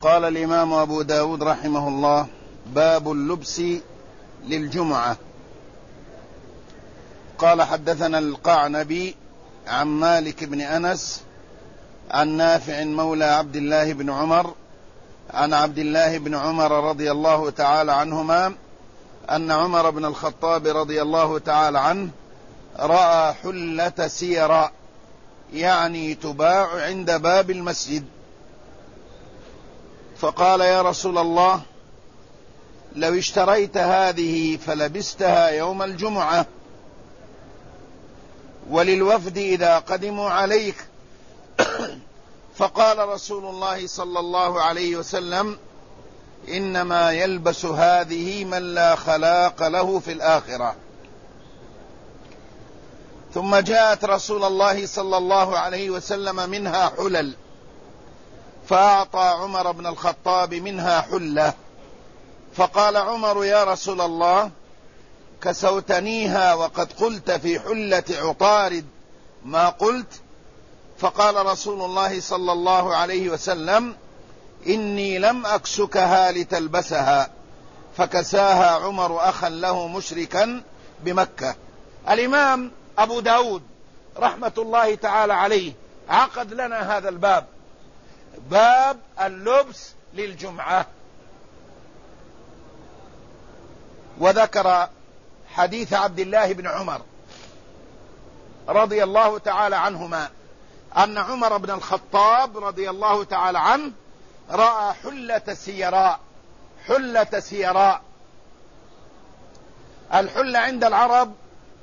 قال الإمام أبو داود رحمه الله: باب اللبس للجمعة. قال: حدثنا القعنبي عن مالك بن أنس عن نافع مولى عبد الله بن عمر عن عبد الله بن عمر رضي الله تعالى عنهما أن عمر بن الخطاب رضي الله تعالى عنه رأى حلة سيراء، يعني تباع عند باب المسجد، فقال: يا رسول الله، لو اشتريت هذه فلبستها يوم الجمعة وللوفد إذا قدموا عليك. فقال رسول الله صلى الله عليه وسلم: إنما يلبس هذه من لا خلاق له في الآخرة. ثم جاءت رسول الله صلى الله عليه وسلم منها حلل، فأعطى عمر بن الخطاب منها حلة، فقال عمر: يا رسول الله، كسوتنيها وقد قلت في حلة عطارد ما قلت. فقال رسول الله صلى الله عليه وسلم: إني لم أكسكها لتلبسها. فكساها عمر أخا له مشركا بمكة. الإمام أبو داود رحمة الله تعالى عليه عقد لنا هذا الباب، باب اللبس للجمعة، وذكر حديث عبد الله بن عمر رضي الله تعالى عنهما أن عمر بن الخطاب رضي الله تعالى عنه رأى حلة سيراء. الحلة عند العرب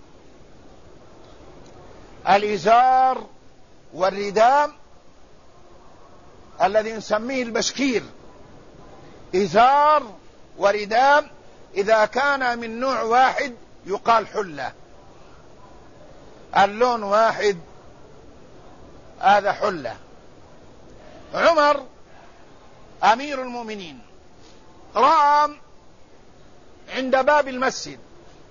الإزار والرداء الذي نسميه البشكير، إزار ورداء إذا كان من نوع واحد يقال حلة، اللون واحد هذا حلة. عمر أمير المؤمنين رأى عند باب المسجد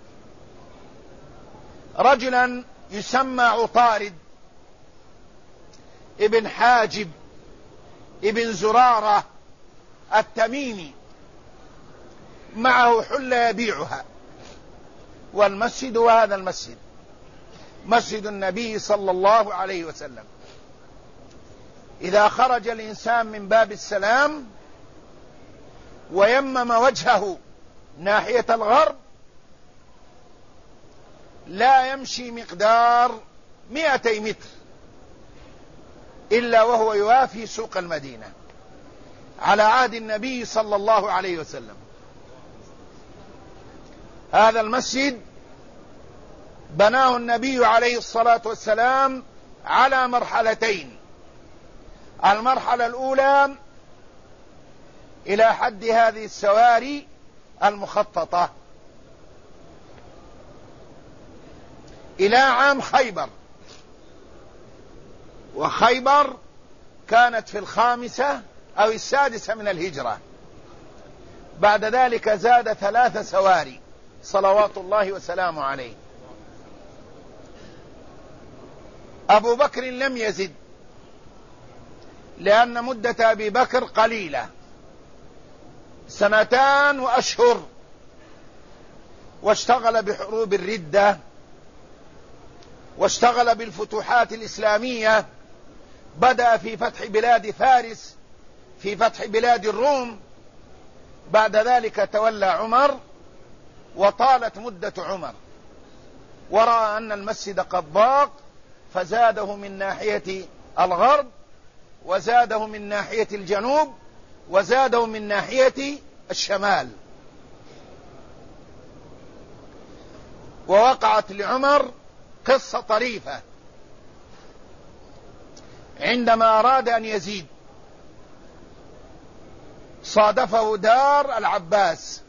رجلا يسمى عطارد ابن حاجب ابن زرارة التميمي، معه حلة يبيعها، والمسجد وهذا المسجد مسجد النبي صلى الله عليه وسلم. إذا خرج الإنسان من باب السلام ويمم وجهه ناحية الغرب لا يمشي مقدار 200 متر إلا وهو يوافي سوق المدينة على عهد النبي صلى الله عليه وسلم. هذا المسجد بناه النبي عليه الصلاة والسلام على مرحلتين: المرحلة الأولى إلى حد هذه السواري المخططة إلى عام خيبر، وخيبر كانت في 5 أو 6 من الهجرة. بعد ذلك زاد 3 سواري صلوات الله وسلامه عليه. أبو بكر لم يزد، لأن مدة أبي بكر قليلة 2 وأشهر، واشتغل بحروب الردة، واشتغل بالفتوحات الإسلامية. بدأ في فتح بلاد فارس، في فتح بلاد الروم. بعد ذلك تولى عمر وطالت مدة عمر، ورأى أن المسجد قد ضاق، فزاده من ناحية الغرب، وزاده من ناحية الجنوب، وزاده من ناحية الشمال. ووقعت لعمر قصة طريفة عندما أراد أن يزيد. صادفه دار العباس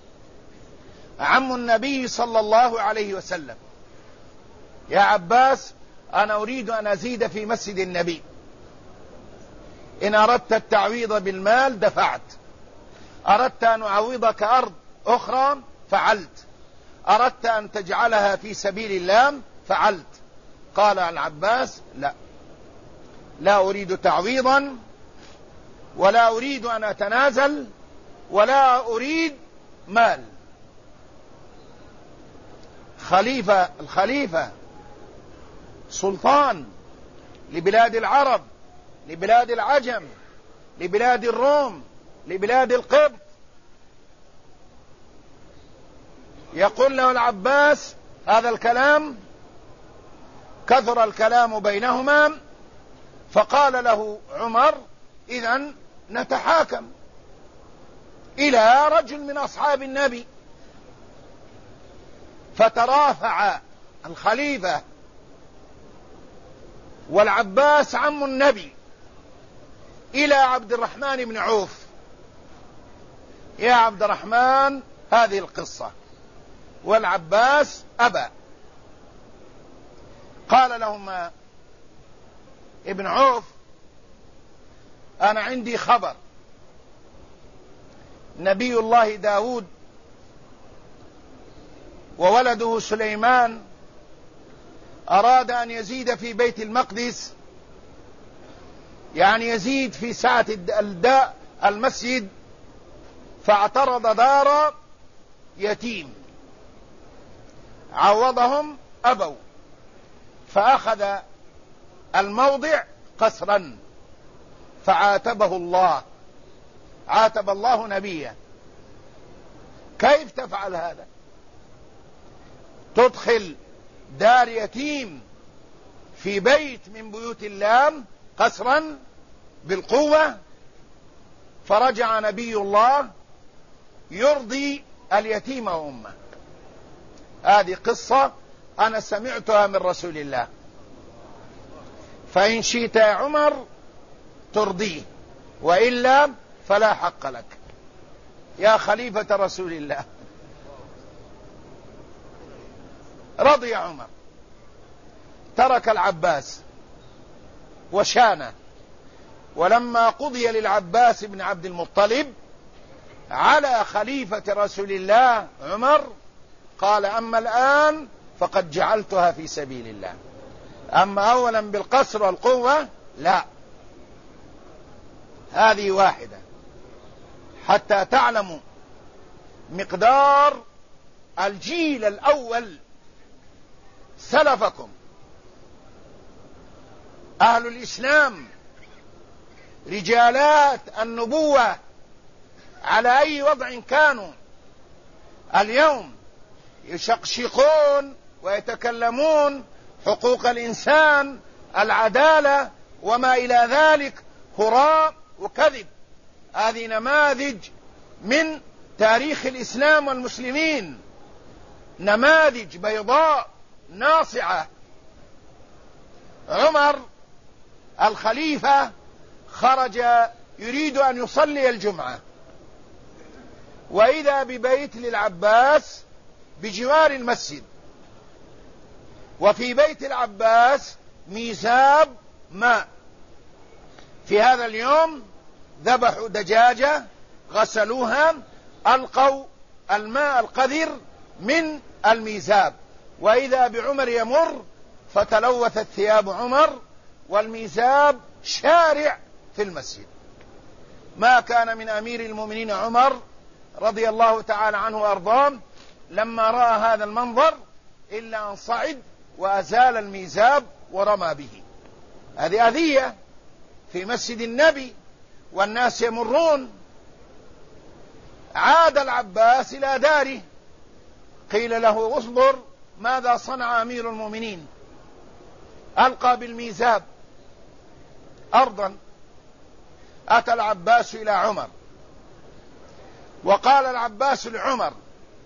عم النبي صلى الله عليه وسلم: يا عباس، أنا أريد أن أزيد في مسجد النبي، إن أردت التعويض بالمال دفعت، أردت أن أعوضك أرض أخرى فعلت، أردت أن تجعلها في سبيل الله فعلت. قال العباس: لا أريد تعويضا ولا أريد أن أتنازل ولا أريد مال. الخليفة سلطان لبلاد العرب، لبلاد العجم، لبلاد الروم، لبلاد القبط. يقول له العباس هذا الكلام، كثر الكلام بينهما، فقال له عمر: إذن نتحاكم إلى رجل من أصحاب النبي. فترافع الخليفة والعباس عم النبي إلى عبد الرحمن بن عوف: يا عبد الرحمن هذه القصة. والعباس أبى. قال لهما ابن عوف: أنا عندي خبر، نبي الله داود وولده سليمان أراد أن يزيد في بيت المقدس، يعني يزيد في سعة المسجد، فاعترض دار يتيم، عوضهم أبوا، فأخذ الموضع قصرا، فعاتبه الله، عاتب الله نبيه: كيف تفعل هذا؟ تدخل دار يتيم في بيت من بيوت الله قصرا بالقوة؟ فرجع نبي الله يرضي اليتيم وأمه. هذه قصة أنا سمعتها من رسول الله، فإن شئت يا عمر ترضيه، وإلا فلا حق لك يا خليفة رسول الله. رضي عمر، ترك العباس وشانه. ولما قضي للعباس بن عبد المطلب على خليفة رسول الله عمر، قال: أما الآن فقد جعلتها في سبيل الله، أما أولا بالقصر والقوة لا. هذه واحدة حتى تعلموا مقدار الجيل الأول، سلفكم أهل الإسلام، رجالات النبوة على أي وضع كانوا. اليوم يشقشقون ويتكلمون حقوق الإنسان، العدالة وما إلى ذلك، هراء وكذب. هذه نماذج من تاريخ الإسلام والمسلمين، نماذج بيضاء ناصعة. عمر الخليفة خرج يريد أن يصلي الجمعة، وإذا ببيت للعباس بجوار المسجد، وفي بيت العباس ميزاب ماء. في هذا اليوم ذبحوا دجاجة، غسلوها، ألقوا الماء القذر من الميزاب، وإذا بعمر يمر فتلوثت ثياب عمر، والميزاب شارع في المسجد. ما كان من أمير المؤمنين عمر رضي الله تعالى عنه وأرضاه لما رأى هذا المنظر إلا أن صعد وأزال الميزاب ورمى به. هذه أذية في مسجد النبي والناس يمرون. عاد العباس إلى داره، قيل له: اصبر، ماذا صنع أمير المؤمنين؟ ألقى بالميزاب أرضا. أتى العباس إلى عمر، وقال العباس لعمر: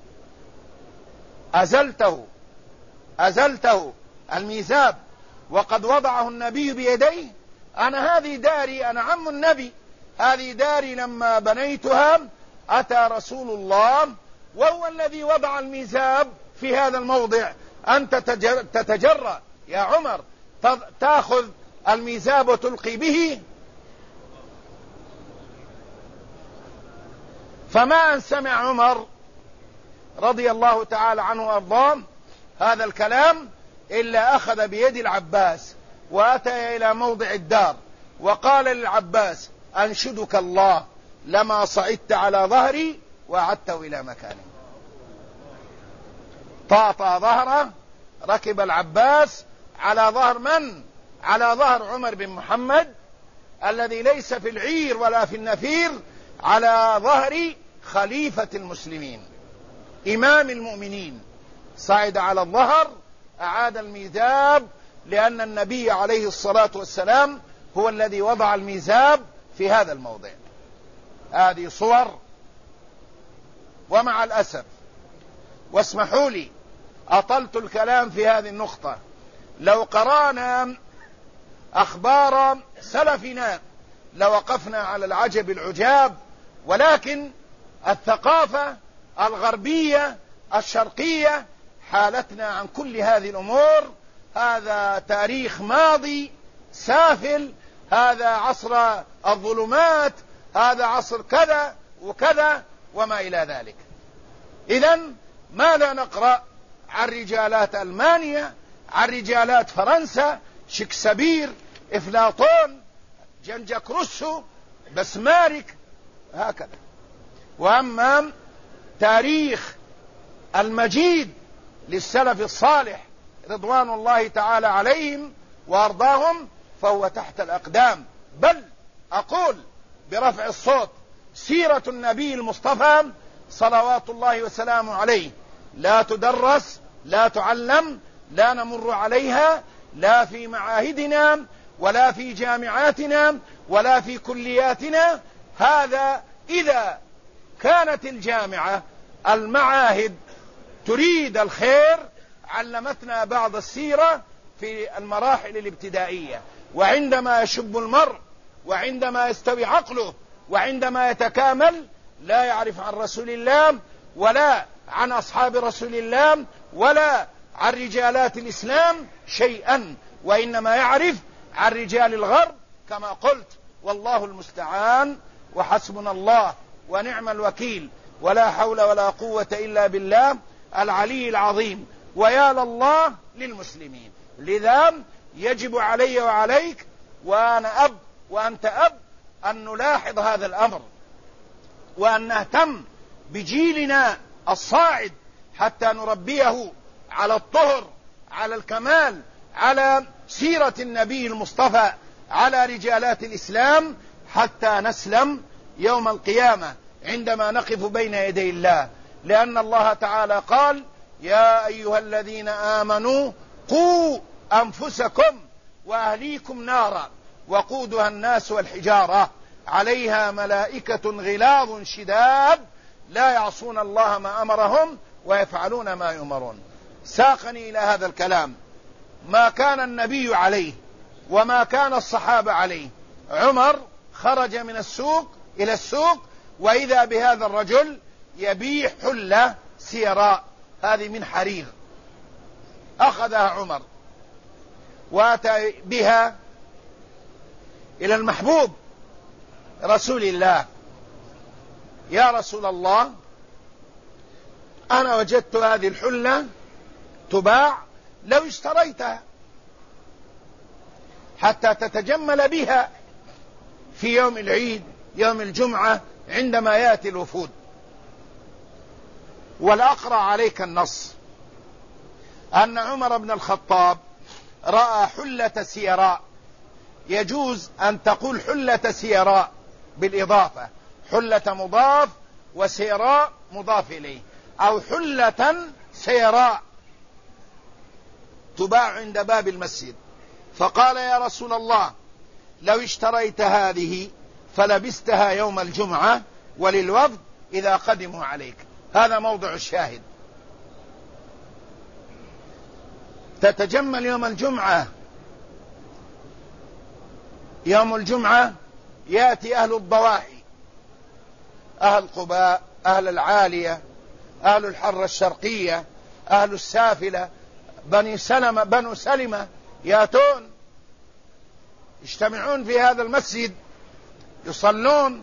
أزلته الميزاب وقد وضعه النبي بيديه؟ أنا هذه داري، أنا عم النبي، هذه داري لما بنيتها أتى رسول الله وهو الذي وضع الميزاب في هذا الموضع. أنت تتجرأ يا عمر تأخذ الميزاب وتلقي به؟ فما أن سمع عمر رضي الله تعالى عنه وأرضاه هذا الكلام إلا أخذ بيد العباس وأتى إلى موضع الدار، وقال للعباس: أنشدك الله لما صعدت على ظهري وعدته إلى مكانه. طاطا ظهره، ركب العباس على ظهر من؟ على ظهر عمر بن محمد الذي ليس في العير ولا في النفير، على ظهر خليفة المسلمين إمام المؤمنين. صعد على الظهر، أعاد الميزاب، لأن النبي عليه الصلاة والسلام هو الذي وضع الميزاب في هذا الموضع. هذه صور. ومع الأسف، واسمحوا لي أطلت الكلام في هذه النقطة، لو قرأنا أخبار سلفنا لوقفنا على العجب العجاب، ولكن الثقافة الغربية الشرقية حالتنا عن كل هذه الأمور. هذا تاريخ ماضي سافل، هذا عصر الظلمات، هذا عصر كذا وكذا وما إلى ذلك. إذن ماذا نقرأ عن رجالات ألمانيا، عن رجالات فرنسا، شكسبير، إفلاطون، جنجك روسو، بسمارك، هكذا. وأما تاريخ المجيد للسلف الصالح رضوان الله تعالى عليهم وأرضاهم فهو تحت الأقدام. بل أقول برفع الصوت: سيرة النبي المصطفى صلوات الله وسلامه عليه لا تدرس، لا تعلم، لا نمر عليها، لا في معاهدنا ولا في جامعاتنا ولا في كلياتنا. هذا إذا كانت الجامعة المعاهد تريد الخير علمتنا بعض السيرة في المراحل الابتدائية، وعندما يشب المرء وعندما يستوي عقله وعندما يتكامل لا يعرف عن رسول الله ولا عن أصحاب رسول الله ولا عن رجالات الإسلام شيئا، وإنما يعرف عن رجال الغرب كما قلت. والله المستعان، وحسبنا الله ونعم الوكيل، ولا حول ولا قوة إلا بالله العلي العظيم. ويا لله للمسلمين. لذا يجب علي وعليك، وأنا أب وأنت أب، أن نلاحظ هذا الأمر، وأن نهتم بجيلنا الصاعد حتى نربيه على الطهر، على الكمال، على سيرة النبي المصطفى، على رجالات الإسلام، حتى نسلم يوم القيامة عندما نقف بين يدي الله. لأن الله تعالى قال: يا أيها الذين آمنوا قوا أنفسكم وأهليكم نارا وقودها الناس والحجارة عليها ملائكة غلاظ شداد لا يعصون الله ما أمرهم ويفعلون ما يؤمرون. ساقني إلى هذا الكلام ما كان النبي عليه وما كان الصحابة عليه. عمر خرج من السوق إلى السوق وإذا بهذا الرجل يبيع حلة سيراء، هذه من حرير، أخذها عمر وأتى بها إلى المحبوب رسول الله: يا رسول الله، أنا وجدت هذه الحلة تباع، لو اشتريتها حتى تتجمل بها في يوم العيد، يوم الجمعة، عندما يأتي الوفود. والأقرأ عليك النص أن عمر بن الخطاب رأى حلة سيراء. يجوز أن تقول حلة سيراء بالإضافة، حلة مضاف وسيراء مضاف إليه، أو حلة سيراء تباع عند باب المسجد. فقال: يا رسول الله، لو اشتريت هذه فلبستها يوم الجمعة وللوفد إذا قدموا عليك. هذا موضع الشاهد. تتجمل يوم الجمعة. يوم الجمعة يأتي أهل الضواحي، أهل قباء، أهل العالية، أهل الحرة الشرقية، أهل السافلة، بنو سلمة، يأتون يجتمعون في هذا المسجد يصلون.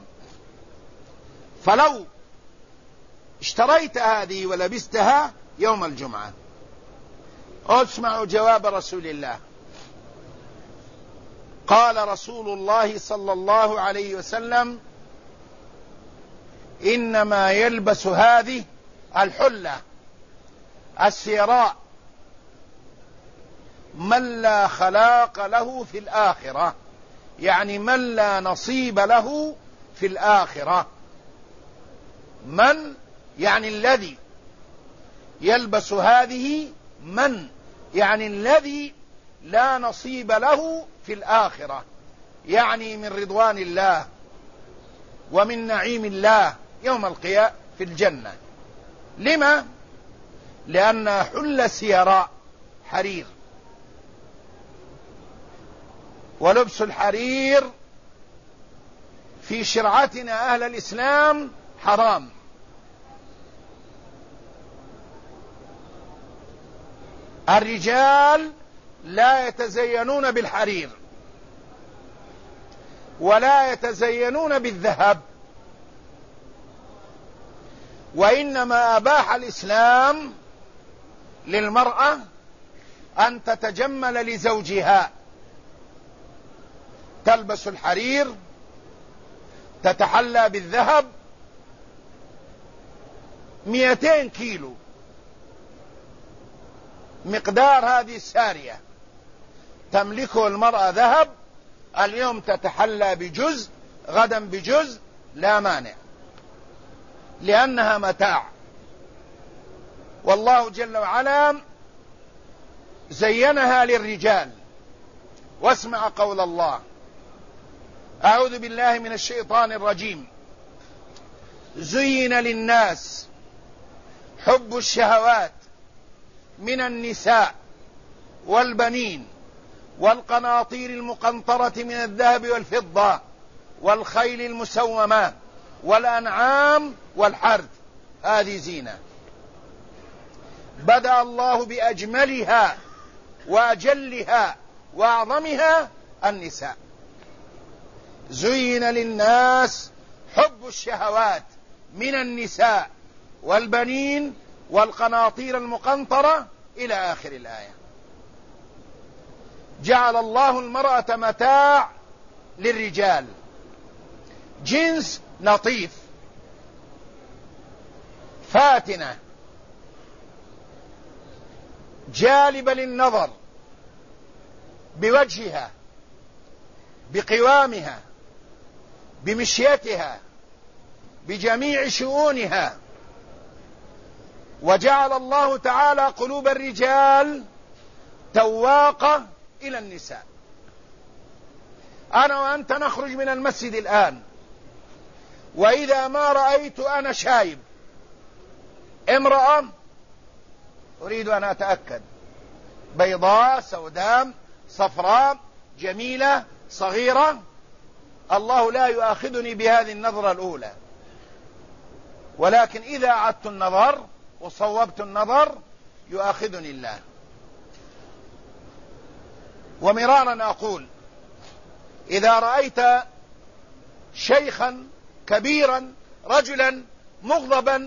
فلو اشتريت هذه ولبستها يوم الجمعة، اسمعوا جواب رسول الله: قال رسول الله صلى الله عليه وسلم: إنما يلبس هذه الحلة السيراء من لا خلاق له في الآخرة، يعني من لا نصيب له في الآخرة. من يعني الذي يلبس هذه، من يعني الذي لا نصيب له في الآخرة، يعني من رضوان الله ومن نعيم الله يوم القيامة في الجنة. لما؟ لأن حل سيراء حرير، ولبس الحرير في شرعتنا أهل الإسلام حرام. الرجال لا يتزينون بالحرير ولا يتزينون بالذهب، وإنما أباح الإسلام للمرأة أن تتجمل لزوجها، تلبس الحرير، تتحلى بالذهب 200 كيلو مقدار هذه السارية تملكه المرأة ذهب، اليوم تتحلى بجزء، غدا بجزء، لا مانع، لأنها متاع. والله جل وعلا زينها للرجال. واسمع قول الله: أعوذ بالله من الشيطان الرجيم. زين للناس حب الشهوات من النساء والبنين والقناطير المقنطرة من الذهب والفضة والخيل المسومة والأنعام والحرث. هذه زينة بدأ الله بأجملها وأجلها وأعظمها النساء. زين للناس حب الشهوات من النساء والبنين والقناطير المقنطرة إلى آخر الآية. جعل الله المرأة متاع للرجال، جنس لطيف، فاتنة، جالبة للنظر بوجهها، بقوامها، بمشيتها، بجميع شؤونها. وجعل الله تعالى قلوب الرجال تواقة إلى النساء. أنا وأنت نخرج من المسجد الآن، وإذا ما رأيت أنا شايب امرأة أريد أن أتأكد، بيضاء، سوداء، صفراء، جميلة، صغيرة، الله لا يؤاخذني بهذه النظرة الأولى، ولكن إذا أعدت النظر وصوبت النظر يؤاخذني الله. ومرارا أقول: إذا رأيت شيخا كبيرا رجلا مغضبا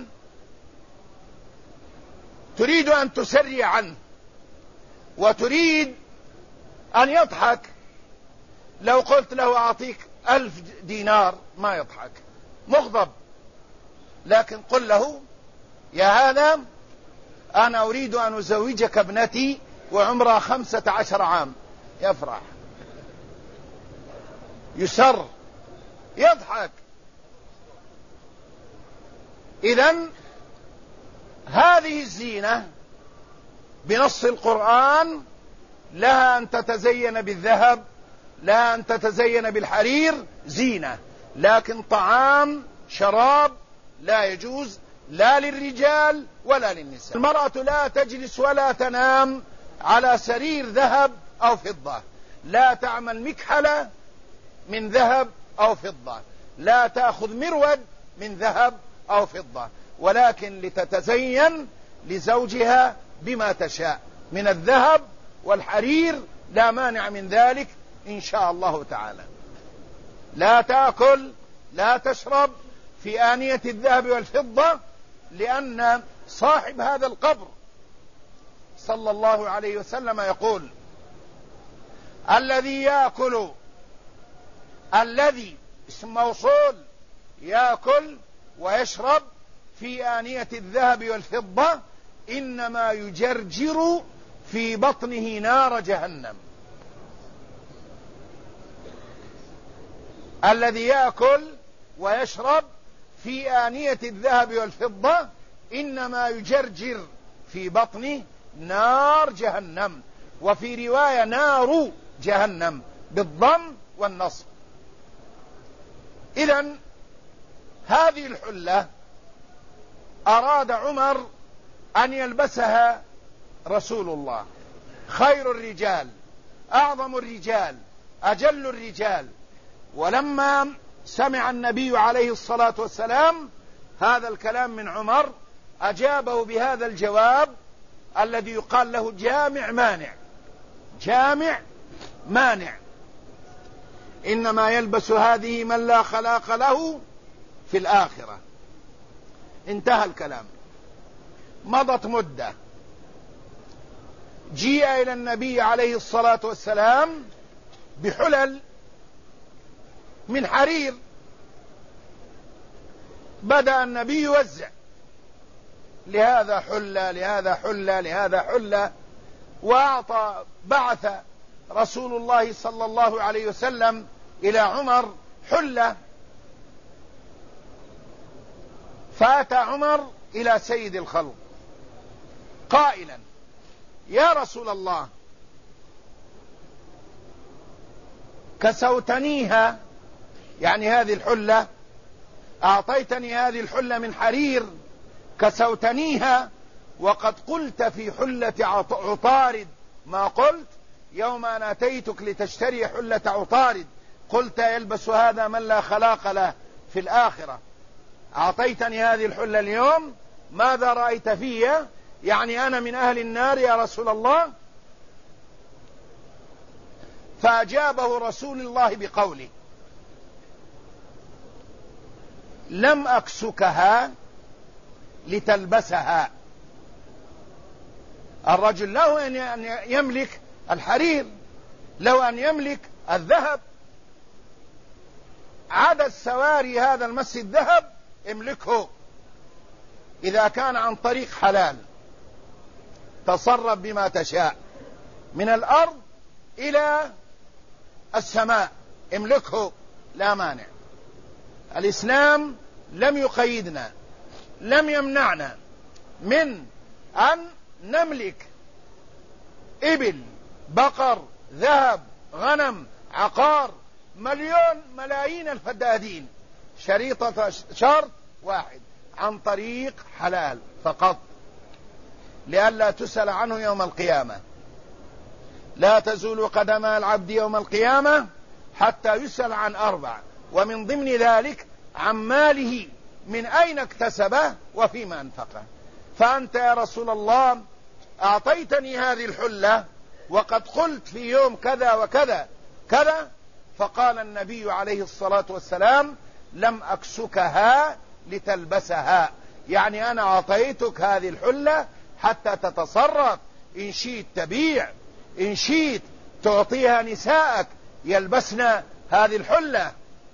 تريد أن تسري عنه وتريد أن يضحك، لو قلت له أعطيك 1000 دينار ما يضحك، مغضب. لكن قل له: يا هذا أنا أريد أن أزوجك ابنتي وعمرها 15 عام، يفرح، يسر، يضحك. إذن هذه الزينة بنص القرآن لها أن تتزين بالذهب، لها أن تتزين بالحرير، زينة. لكن طعام شراب لا يجوز لا للرجال ولا للنساء. المرأة لا تجلس ولا تنام على سرير ذهب أو فضة، لا تعمل مكحلة من ذهب أو فضة، لا تأخذ مرود من ذهب أو فضة، ولكن لتتزين لزوجها بما تشاء من الذهب والحرير، لا مانع من ذلك إن شاء الله تعالى. لا تأكل، لا تشرب في آنية الذهب والفضة، لأن صاحب هذا القبر صلى الله عليه وسلم يقول: الذي يأكل الذي اسم موصول يأكل ويشرب في آنية الذهب والفضة إنما يجرجر في بطنه نار جهنم. الذي يأكل ويشرب في آنية الذهب والفضة إنما يجرجر في بطنه نار جهنم، وفي رواية نار جهنم بالضم والنصب. إذن هذه الحلة أراد عمر أن يلبسها رسول الله، خير الرجال، أعظم الرجال، أجل الرجال. ولما سمع النبي عليه الصلاة والسلام هذا الكلام من عمر أجابه بهذا الجواب الذي يقال له جامع مانع. جامع مانع: إنما يلبس هذه من لا خلاق له في الآخرة. انتهى الكلام. مضت مدة، جيء إلى النبي عليه الصلاة والسلام بحلل من حرير. بدأ النبي يوزع: لهذا حلة، لهذا حلة، لهذا حلة. وأعطى، بعث رسول الله صلى الله عليه وسلم إلى عمر حلة. فأتى عمر إلى سيد الخلق قائلا: يا رسول الله، كسوتنيها، يعني هذه الحلة، أعطيتني هذه الحلة من حرير كسوتنيها، وقد قلت في حلة عطارد ما قلت يوم أن أتيتك لتشتري حلة عطارد، قلت يلبس هذا من لا خلاق له في الآخرة. أعطيتني هذه الحلة اليوم، ماذا رأيت في؟ يعني أنا من أهل النار يا رسول الله؟ فأجابه رسول الله بقوله: لم أكسكها لتلبسها. الرجل له أن يملك الحرير، له أن يملك الذهب. عدد سواري هذا المس الذهب املكه إذا كان عن طريق حلال. تصرف بما تشاء من الأرض إلى السماء، املكه لا مانع. الإسلام لم يقيدنا، لم يمنعنا من أن نملك إبل، بقر، ذهب، غنم، عقار، ملايين الفدادين، شرط واحد: عن طريق حلال فقط، لئلا تسأل عنه يوم القيامة. لا تزول قدم العبد يوم القيامة حتى يسأل عن 4، ومن ضمن ذلك عن ماله من أين اكتسبه وفيما أنفقه. فأنت يا رسول الله أعطيتني هذه الحلة وقد قلت في يوم كذا وكذا كذا. فقال النبي عليه الصلاة والسلام: لم أكسكها لتلبسها، يعني أنا أعطيتك هذه الحلة حتى تتصرف، إن شئت تبيع، إن شئت تعطيها نساءك يلبسن هذه الحلة.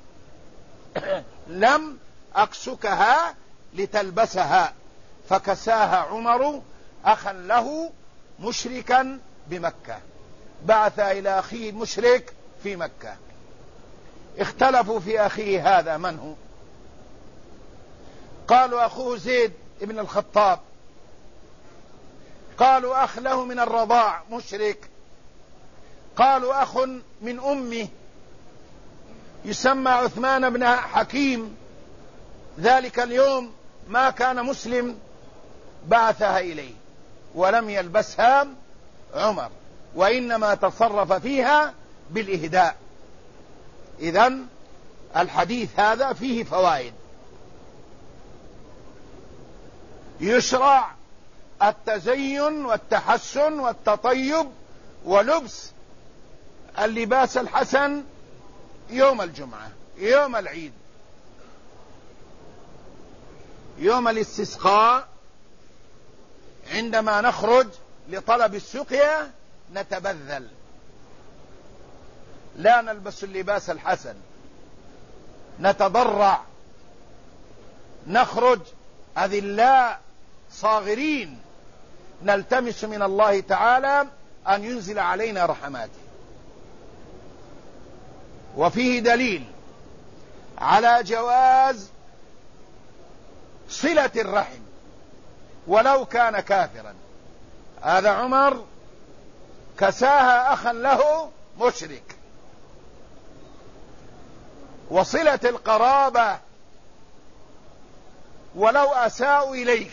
لم أكسكها لتلبسها. فكساها عمر أخا له مشركا بمكة، بعث إلى أخيه المشرك في مكة. اختلفوا في أخيه هذا من هو. قالوا أخوه زيد بن الخطاب، قالوا أخ له من الرضاع مشرك، قالوا أخ من أمه يسمى عثمان بن حكيم، ذلك اليوم ما كان مسلم، بعثها إليه ولم يلبسها عمر، وإنما تصرف فيها بالإهداء. إذن الحديث هذا فيه فوائد. يشرع التزين والتحسن والتطيب ولبس اللباس الحسن يوم الجمعة، يوم العيد، يوم الاستسقاء، عندما نخرج لطلب السقيا نتبذل، لا نلبس اللباس الحسن نتضرع، نخرج أذلاء صاغرين، نلتمس من الله تعالى أن ينزل علينا رحماته. وفيه دليل على جواز صلة الرحم ولو كان كافرا. هذا عمر كساها أخا له مشرك. وصلة القرابة ولو أساءوا إليك.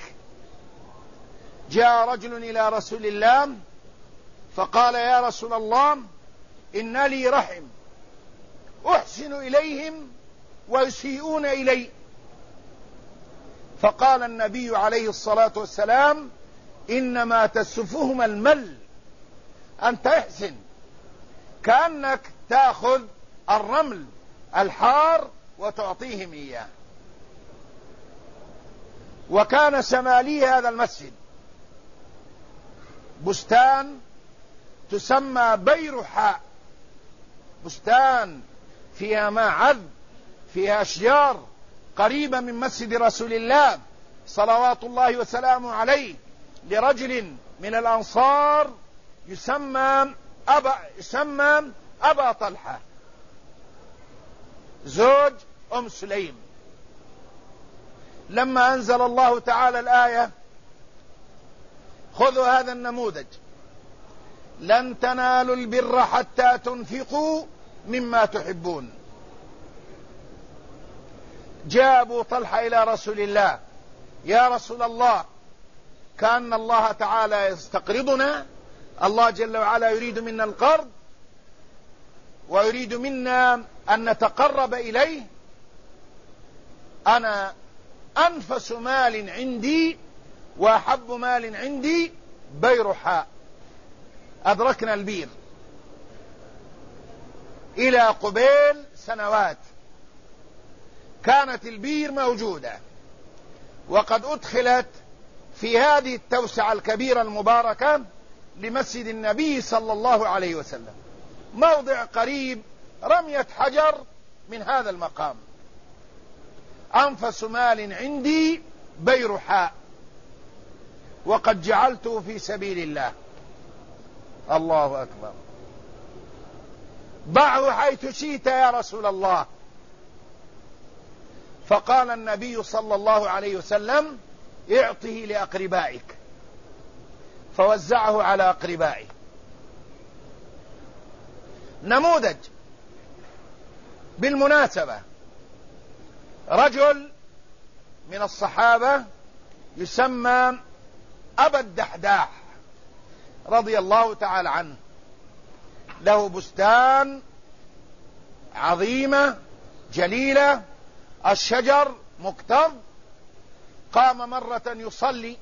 جاء رجل إلى رسول الله فقال: يا رسول الله، إن لي رحم أحسن إليهم ويسيئون إلي. فقال النبي عليه الصلاة والسلام: إنما تسفهم المل، أن تحسن كأنك تأخذ الرمل الحار وتعطيهم إياه. وكان شمالي هذا المسجد بستان تسمى بيرحاء، بستان فيها ماء عذب، فيها أشجار، قريبة من مسجد رسول الله صلوات الله وسلامه عليه، لرجل من الأنصار يسمى أبا طلحة زوج أم سليم. لما أنزل الله تعالى الآية: خذوا هذا النموذج، لن تنالوا البر حتى تنفقوا مما تحبون، جاء أبو طلحة إلى رسول الله: يا رسول الله، كأن الله تعالى يستقرضنا، الله جل وعلا يريد منا القرض ويريد منا أن نتقرب إليه. أنا أنفس مال عندي وأحب مال عندي بيرحاء. أدركنا البير إلى قبيل سنوات، كانت البير موجودة، وقد أدخلت في هذه التوسعة الكبيرة المباركة لمسجد النبي صلى الله عليه وسلم، موضع قريب رمية حجر من هذا المقام. أنفس مال عندي بيرحاء، وقد جعلته في سبيل الله. الله أكبر. ضعه حيث شئت يا رسول الله. فقال النبي صلى الله عليه وسلم: اعطه لأقربائك. فوزعه على أقربائه. نموذج بالمناسبة، رجل من الصحابة يسمى أبا الدحداح رضي الله تعالى عنه، له بستان عظيمة جليلة، الشجر مكتظ. قام مرة يصلي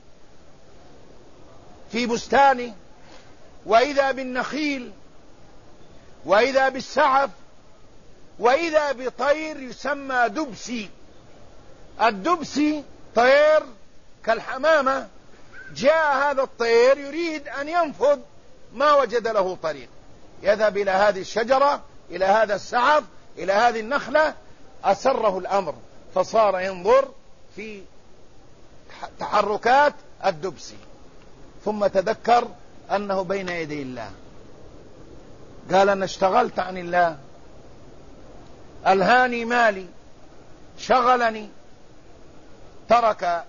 في بستانه، وإذا بالنخيل، وإذا بالسعف، وإذا بطير يسمى دبسي. الدبسي طير كالحمامة. جاء هذا الطير يريد أن ينفذ، ما وجد له طريق، يذهب إلى هذه الشجرة، إلى هذا السعف، إلى هذه النخلة. أسره الأمر، فصار ينظر في تحركات الدبسي، ثم تذكر أنه بين يدي الله. قال: أنا اشتغلت عن الله، ألهاني مالي، شغلني. ترك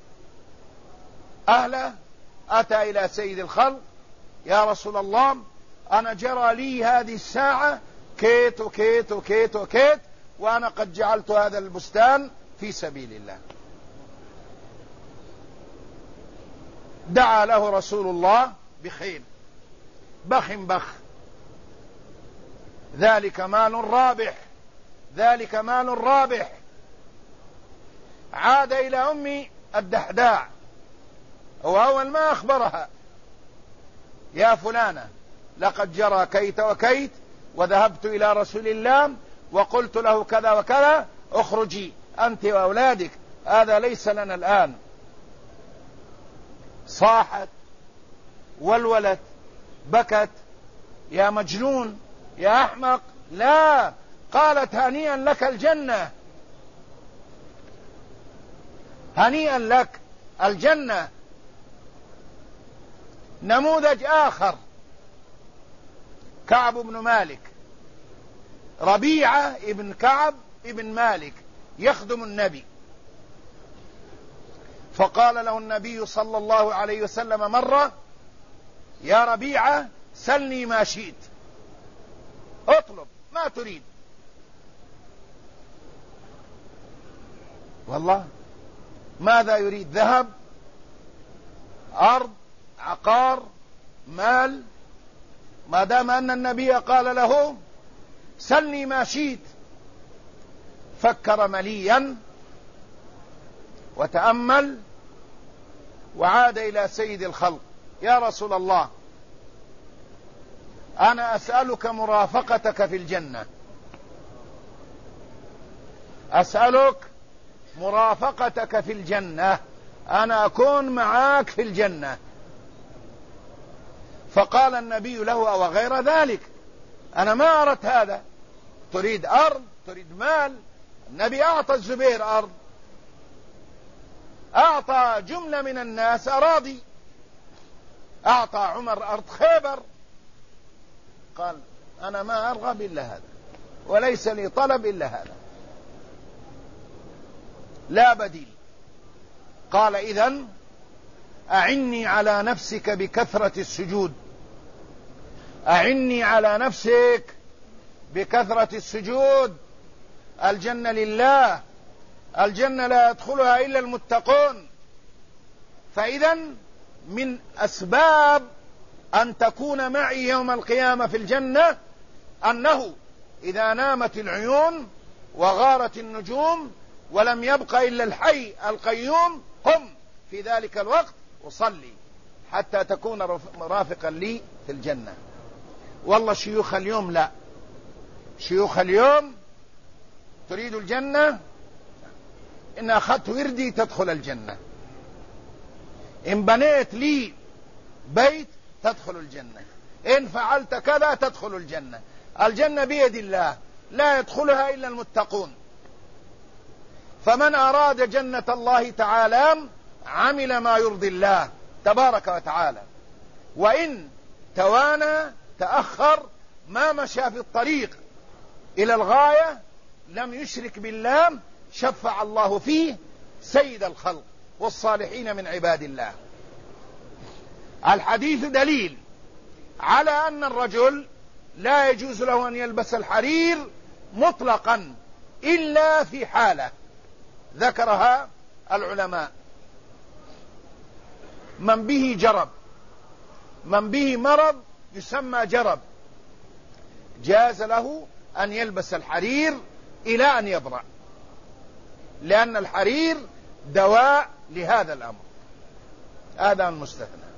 أهله، أتى إلى سيد الخلق: يا رسول الله، أنا جرى لي هذه الساعة كيت وكيت وكيت وكيت، وأنا قد جعلت هذا البستان في سبيل الله. دعا له رسول الله بخير: بخ بخ، ذلك مال رابح، ذلك مال رابح. عاد إلى أم الدحداع، هو أول ما أخبرها: يا فلانة، لقد جرى كيت وكيت، وذهبت إلى رسول الله وقلت له كذا وكذا، اخرجي أنت وأولادك، هذا ليس لنا الآن. صاحت والولت، بكت: يا مجنون، يا أحمق. لا، قالت: هنيئا لك الجنة، هنيئا لك. الجنة. نموذج آخر كعب بن مالك، ربيعة ابن كعب ابن مالك يخدم النبي، فقال له النبي صلى الله عليه وسلم مرة: يا ربيعة سلني ما شئت، اطلب ما تريد. والله ماذا يريد؟ ذهب، أرض، عقار، مال؟ ما دام أن النبي قال له سلني ما شئت، فكر مليا وتأمل وعاد إلى سيد الخلق: يا رسول الله، أنا أسألك مرافقتك في الجنة، أسألك مرافقتك في الجنة، أنا أكون معاك في الجنة. فقال النبي له: أو غير ذلك؟ أنا ما أردت هذا. تريد أرض، تريد مال. النبي أعطى الزبير أرض، أعطى جملة من الناس أراضي، أعطى عمر أرض خيبر. قال: أنا ما أرغب إلا هذا، وليس لي طلب إلا هذا، لا بديل. قال: إذن أعني على نفسك بكثرة السجود، أعني على نفسك بكثرة السجود. الجنة لله، الجنة لا يدخلها إلا المتقون. فإذا من أسباب أن تكون معي يوم القيامة في الجنة أنه إذا نامت العيون وغارت النجوم ولم يبق إلا الحي القيوم، قم في ذلك الوقت وصلي حتى تكون مرافقا لي في الجنة. والله شيوخ اليوم لا، شيوخ اليوم تريد الجنة، إن أخذت وردي تدخل الجنة، إن بنيت لي بيت تدخل الجنة، إن فعلت كذا تدخل الجنة. الجنة بيد الله، لا يدخلها إلا المتقون. فمن أراد جنة الله تعالى عمل ما يرضي الله تبارك وتعالى، وإن توانى تأخر ما مشى في الطريق إلى الغاية لم يشرك بالله شفع الله فيه سيد الخلق والصالحين من عباد الله. الحديث دليل على أن الرجل لا يجوز له أن يلبس الحرير مطلقا إلا في حالة ذكرها العلماء: من به جرب، من به مرض يسمى جرب، جاز له أن يلبس الحرير إلى أن يبرأ، لأن الحرير دواء لهذا الأمر. هذا المستثنى.